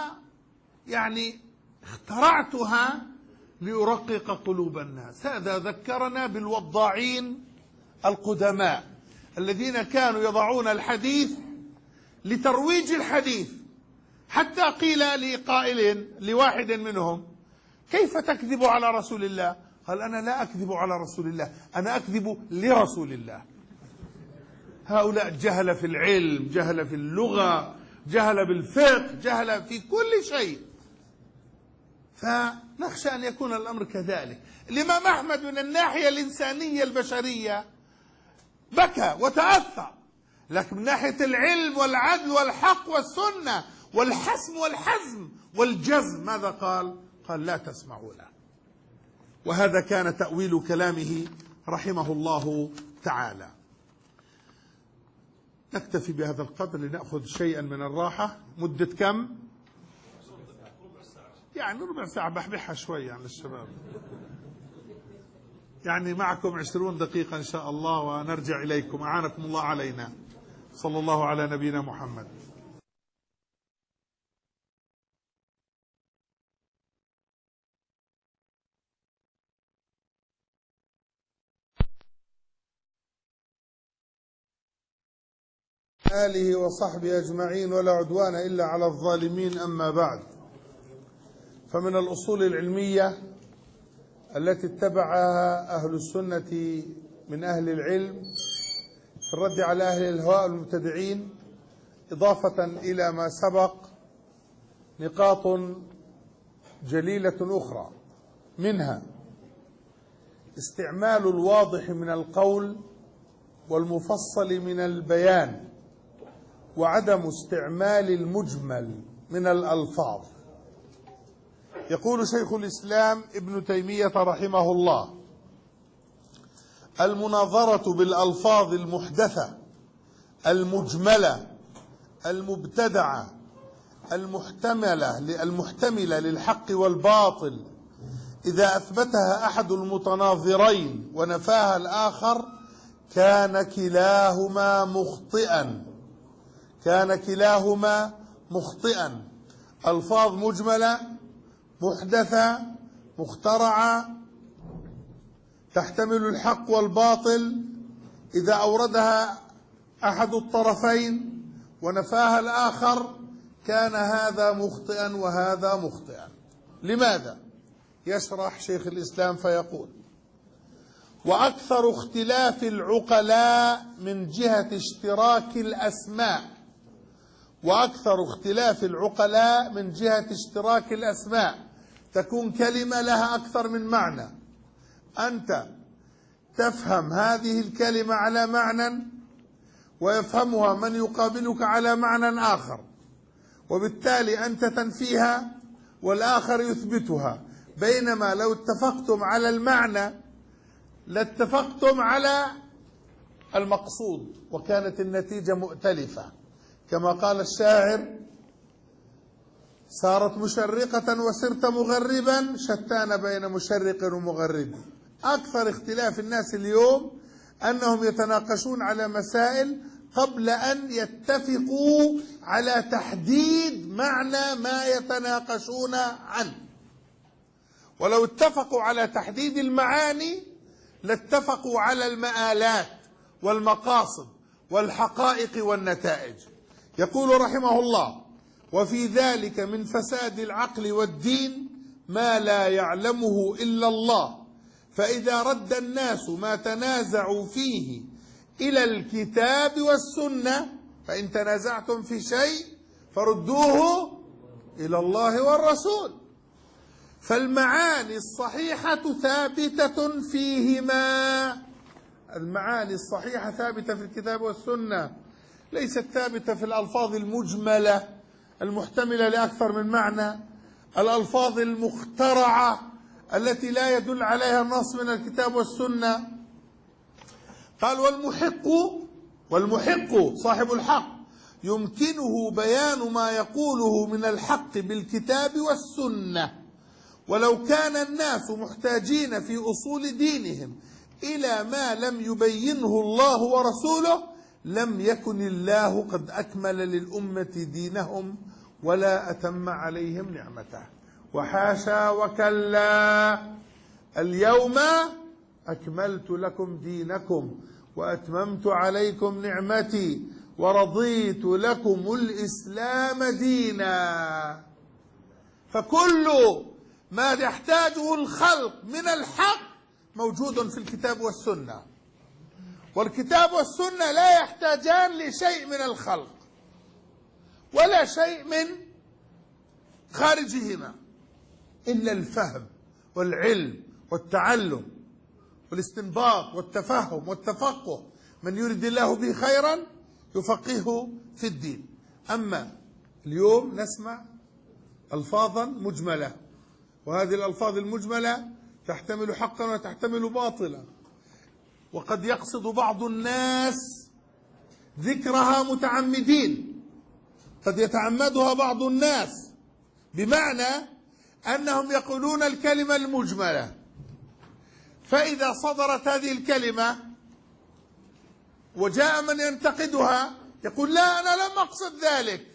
اخترعتها ليرقق قلوب الناس. هذا ذكرنا بالوضاعين القدماء الذين كانوا يضعون الحديث لترويج الحديث، حتى قيل لقائل لواحد منهم كيف تكذب على رسول الله؟ قال أنا لا أكذب على رسول الله، أنا أكذب لرسول الله. هؤلاء جهل في العلم، جهل في اللغة، جهل بالفقه، جهل في كل شيء. فنخشى أن يكون الأمر كذلك. الإمام أحمد من الناحية الإنسانية البشرية بكى وتأثر، لكن من ناحية العلم والعدل والحق والسنة والحسم والحزم والجزم ماذا قال؟ قال لا تسمعوا له. وهذا كان تأويل كلامه رحمه الله تعالى. نكتفي بهذا القدر لنأخذ شيئا من الراحة. مدة كم؟ ربع ساعة، بحبحها شوي للشباب. معكم 20 دقيقة إن شاء الله ونرجع إليكم. أعانكم الله علينا. صلى الله على نبينا محمد. آله وصحبه أجمعين، ولا عدوان إلا على الظالمين. أما بعد، فمن الأصول العلمية التي اتبعها أهل السنة من أهل العلم في الرد على أهل الهواء المبتدعين، إضافة إلى ما سبق، نقاط جليلة أخرى، منها استعمال الواضح من القول والمفصل من البيان، وعدم استعمال المجمل من الألفاظ. يقول شيخ الإسلام ابن تيمية رحمه الله: المناظرة بالألفاظ المحدثة المجملة المبتدعة المحتملة للحق والباطل، إذا أثبتها أحد المتناظرين ونفاها الآخر كان كلاهما مخطئا. ألفاظ مجملة محدثة مخترعة تحتمل الحق والباطل، إذا أوردها أحد الطرفين ونفاها الآخر كان هذا مخطئا وهذا مخطئا. لماذا؟ يشرح شيخ الإسلام فيقول: وأكثر اختلاف العقلاء من جهة اشتراك الأسماء تكون كلمة لها أكثر من معنى، أنت تفهم هذه الكلمة على معنى ويفهمها من يقابلك على معنى آخر، وبالتالي أنت تنفيها والآخر يثبتها، بينما لو اتفقتم على المعنى لاتفقتم على المقصود وكانت النتيجة مؤتلفة. كما قال الشاعر: صارت مشرقة وصرت مغربا، شتان بين مشرق ومغرب. أكثر اختلاف الناس اليوم أنهم يتناقشون على مسائل قبل أن يتفقوا على تحديد معنى ما يتناقشون عنه. ولو اتفقوا على تحديد المعاني لاتفقوا على المآلات والمقاصد والحقائق والنتائج. يقول رحمه الله: وفي ذلك من فساد العقل والدين ما لا يعلمه إلا الله، فإذا رد الناس ما تنازعوا فيه إلى الكتاب والسنة، فإن تنازعتم في شيء فردوه إلى الله والرسول. فالمعاني الصحيحة ثابتة فيهما. المعاني الصحيحة ثابتة في الكتاب والسنة، ليست ثابتة في الألفاظ المجملة المحتملة لأكثر من معنى، الألفاظ المخترعة التي لا يدل عليها النص من الكتاب والسنة. قال: والمحق صاحب الحق يمكنه بيان ما يقوله من الحق بالكتاب والسنة، ولو كان الناس محتاجين في أصول دينهم إلى ما لم يبينه الله ورسوله لم يكن الله قد أكمل للأمة دينهم ولا أتم عليهم نعمته. وحاشا وكلا، اليوم أكملت لكم دينكم وأتممت عليكم نعمتي ورضيت لكم الإسلام دينا. فكل ما يحتاجه الخلق من الحق موجود في الكتاب والسنة، والكتاب والسنة لا يحتاجان لشيء من الخلق ولا شيء من خارجهما إلا الفهم والعلم والتعلم والاستنباط والتفهم والتفقه. من يريد الله به خيرا يفقهه في الدين. أما اليوم نسمع ألفاظا مجملة، وهذه الألفاظ المجملة تحتمل حقا وتحتمل باطلا، وقد يقصد بعض الناس ذكرها متعمدين، قد يتعمدها بعض الناس، بمعنى أنهم يقولون الكلمة المجملة، فإذا صدرت هذه الكلمة وجاء من ينتقدها يقول: لا، أنا لم أقصد ذلك،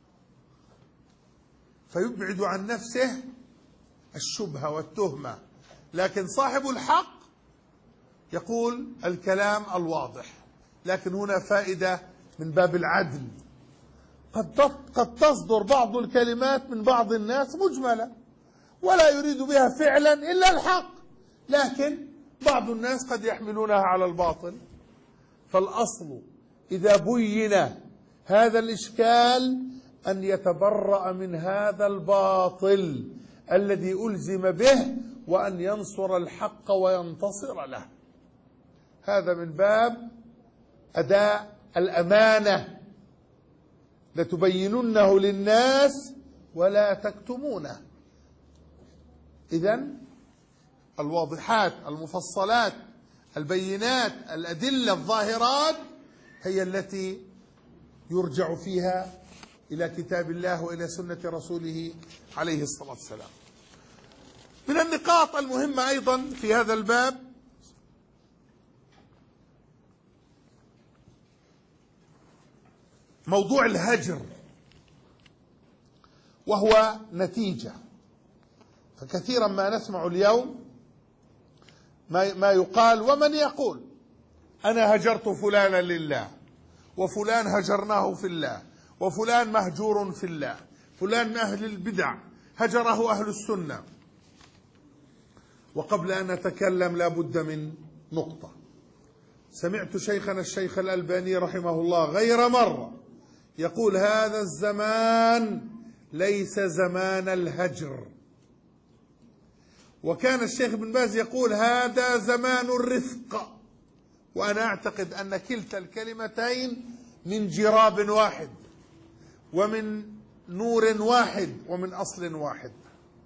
فيبعد عن نفسه الشبهة والتهمة. لكن صاحب الحق يقول الكلام الواضح. لكن هنا فائدة من باب العدل، قد تصدر بعض الكلمات من بعض الناس مجملة ولا يريد بها فعلا إلا الحق، لكن بعض الناس قد يحملونها على الباطل. فالأصل إذا بين هذا الإشكال أن يتبرأ من هذا الباطل الذي ألزم به، وأن ينصر الحق وينتصر له. هذا من باب أداء الأمانة، لتبيننه للناس ولا تكتمونه. إذن الواضحات المفصلات البينات الأدلة الظاهرات هي التي يرجع فيها إلى كتاب الله وإلى سنة رسوله عليه الصلاة والسلام. من النقاط المهمة أيضا في هذا الباب موضوع الهجر، وهو نتيجة. فكثيرا ما نسمع اليوم ما يقال، ومن يقول: أنا هجرت فلانا لله، وفلان هجرناه في الله، وفلان مهجور في الله، فلان من أهل البدع هجره أهل السنة. وقبل أن أتكلم لا بد من نقطة. سمعت شيخنا الشيخ الألباني رحمه الله غير مرة يقول: هذا الزمان ليس زمان الهجر. وكان الشيخ ابن باز يقول: هذا زمان الرفق. وأنا أعتقد أن كلتا الكلمتين من جراب واحد ومن نور واحد ومن أصل واحد.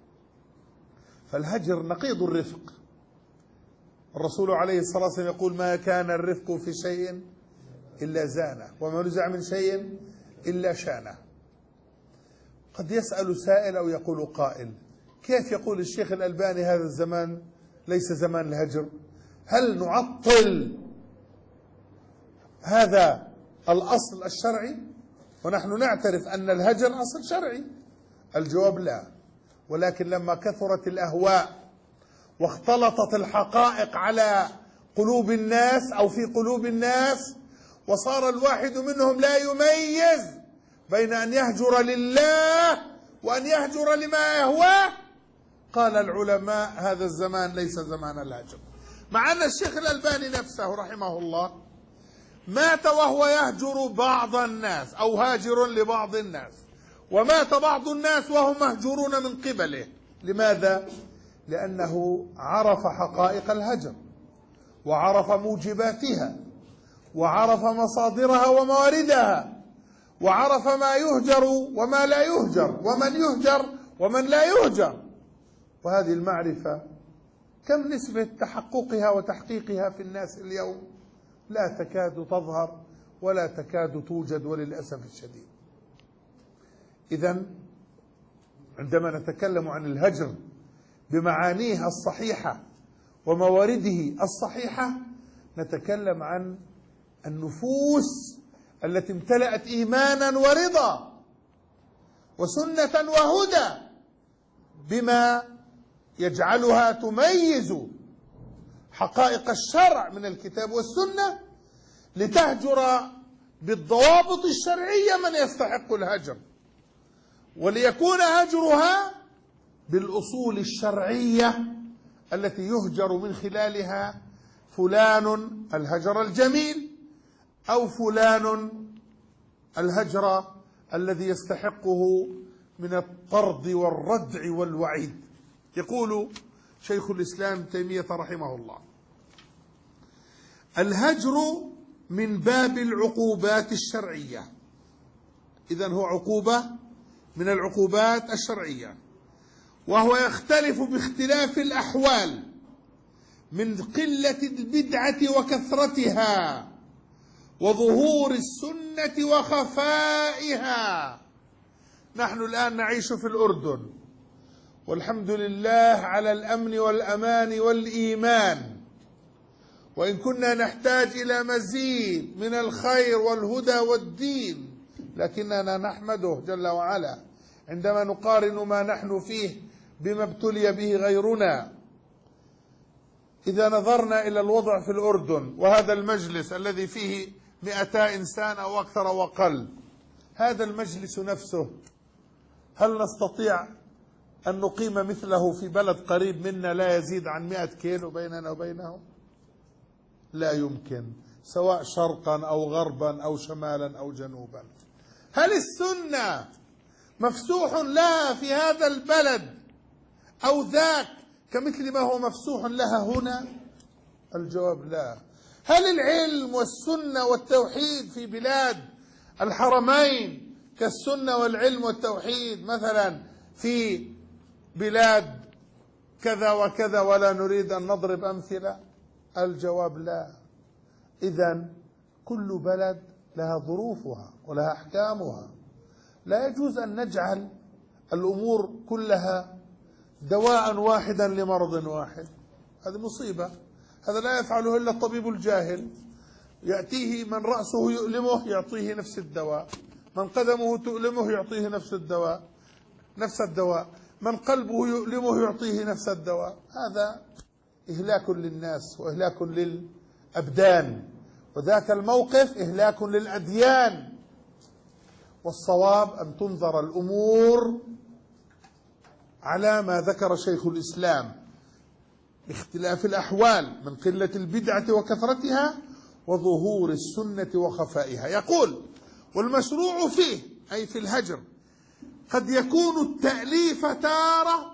فالهجر نقيض الرفق. الرسول عليه الصلاة والسلام يقول: ما كان الرفق في شيء إلا زانه، وما نزع من شيء إلا شانه. قد يسأل سائل أو يقول قائل: كيف يقول الشيخ الألباني هذا الزمان ليس زمان الهجر؟ هل نعطل هذا الأصل الشرعي ونحن نعترف أن الهجر أصل شرعي؟ الجواب لا. ولكن لما كثرت الأهواء واختلطت الحقائق على قلوب الناس أو في قلوب الناس، وصار الواحد منهم لا يميز بين أن يهجر لله وأن يهجر لما يهواه، قال العلماء هذا الزمان ليس زمان الهجر. مع أن الشيخ الألباني نفسه رحمه الله مات وهو يهجر بعض الناس أو هاجر لبعض الناس، ومات بعض الناس وهم مهجورون من قبله. لماذا؟ لأنه عرف حقائق الهجر، وعرف موجباتها، وعرف مصادرها ومواردها، وعرف ما يهجر وما لا يهجر، ومن يهجر ومن لا يهجر. وهذه المعرفة كم نسبة تحققها وتحقيقها في الناس اليوم؟ لا تكاد تظهر ولا تكاد توجد، وللأسف الشديد. إذن عندما نتكلم عن الهجر بمعانيه الصحيحة وموارده الصحيحة، نتكلم عن النفوس التي امتلأت إيمانا ورضا وسنة وهدى بما يجعلها تميز حقائق الشرع من الكتاب والسنة، لتهجر بالضوابط الشرعية من يستحق الهجر، وليكون هجرها بالأصول الشرعية التي يهجر من خلالها فلان الهجر الجميل، أو فلان الهجر الذي يستحقه من الطرد والردع والوعيد. يقول شيخ الإسلام تيمية رحمه الله: الهجر من باب العقوبات الشرعية. إذن هو عقوبة من العقوبات الشرعية، وهو يختلف باختلاف الأحوال من قلة البدعة وكثرتها، وظهور السنة وخفائها. نحن الآن نعيش في الأردن، والحمد لله على الأمن والأمان والإيمان، وإن كنا نحتاج إلى مزيد من الخير والهدى والدين، لكننا نحمده جل وعلا عندما نقارن ما نحن فيه بما ابتلي به غيرنا. إذا نظرنا إلى الوضع في الأردن، وهذا المجلس الذي فيه 200 إنسان أو أكثر وأقل، هذا المجلس نفسه هل نستطيع أن نقيم مثله في بلد قريب منا لا يزيد عن 100 كيلو بيننا وبينهم؟ لا يمكن، سواء شرقا أو غربا أو شمالا أو جنوبا. هل السنة مفسوح لها في هذا البلد أو ذاك كمثل ما هو مفسوح لها هنا؟ الجواب لا. هل العلم والسنة والتوحيد في بلاد الحرمين كالسنة والعلم والتوحيد مثلا في بلاد كذا وكذا، ولا نريد أن نضرب أمثلة؟ الجواب لا. إذن كل بلد لها ظروفها ولها أحكامها، لا يجوز أن نجعل الأمور كلها دواء واحدا لمرض واحد. هذه مصيبة، هذا لا يفعله إلا الطبيب الجاهل. يأتيه من رأسه يؤلمه يعطيه نفس الدواء، من قدمه تؤلمه يعطيه نفس الدواء، من قلبه يؤلمه يعطيه نفس الدواء. هذا إهلاك للناس وإهلاك للأبدان، وذاك الموقف إهلاك للأديان. والصواب أن تنظر الأمور على ما ذكر شيخ الإسلام باختلاف الأحوال من قلة البدعة وكثرتها وظهور السنة وخفائها. يقول: والمشروع فيه أي في الهجر قد يكون التأليف تارة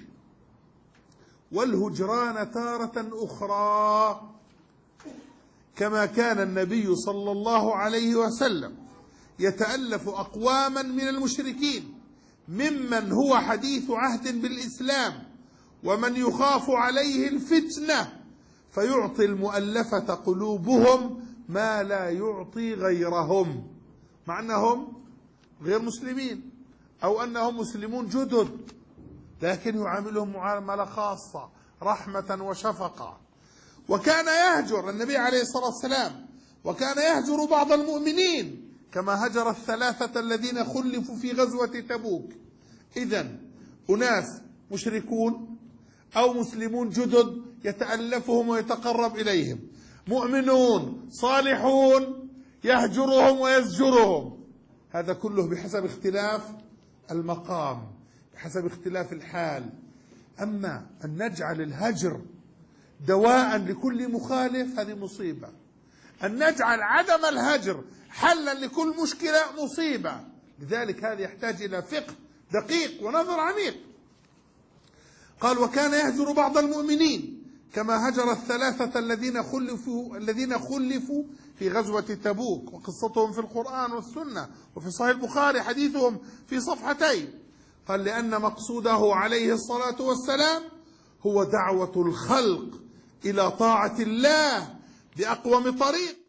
والهجران تارة أخرى، كما كان النبي صلى الله عليه وسلم يتألف أقواما من المشركين ممن هو حديث عهد بالإسلام ومن يخاف عليه الفتنة، فيعطي المؤلفة قلوبهم ما لا يعطي غيرهم، مع أنهم غير مسلمين أو أنهم مسلمون جدد، لكن يعاملهم معاملة خاصة رحمة وشفقة. وكان يهجر النبي عليه الصلاة والسلام، وكان يهجر بعض المؤمنين كما هجر الثلاثة الذين خلفوا في غزوة تبوك. إذن أناس مشركون أو مسلمون جدد يتألفهم ويتقرب إليهم، مؤمنون صالحون يهجرهم ويزجرهم، هذا كله بحسب اختلاف المقام، بحسب اختلاف الحال. أما أن نجعل الهجر دواء لكل مخالف هذه مصيبة، أن نجعل عدم الهجر حلا لكل مشكلة مصيبة. لذلك هذا يحتاج إلى فقه دقيق ونظر عميق. قال: وكان يهجر بعض المؤمنين كما هجر الثلاثة الذين خلفوا في غزوة تبوك، وقصتهم في القرآن والسنة وفي صحيح البخاري حديثهم في صفحتين. قال: لأن مقصوده عليه الصلاة والسلام هو دعوة الخلق إلى طاعة الله بأقوم طريق.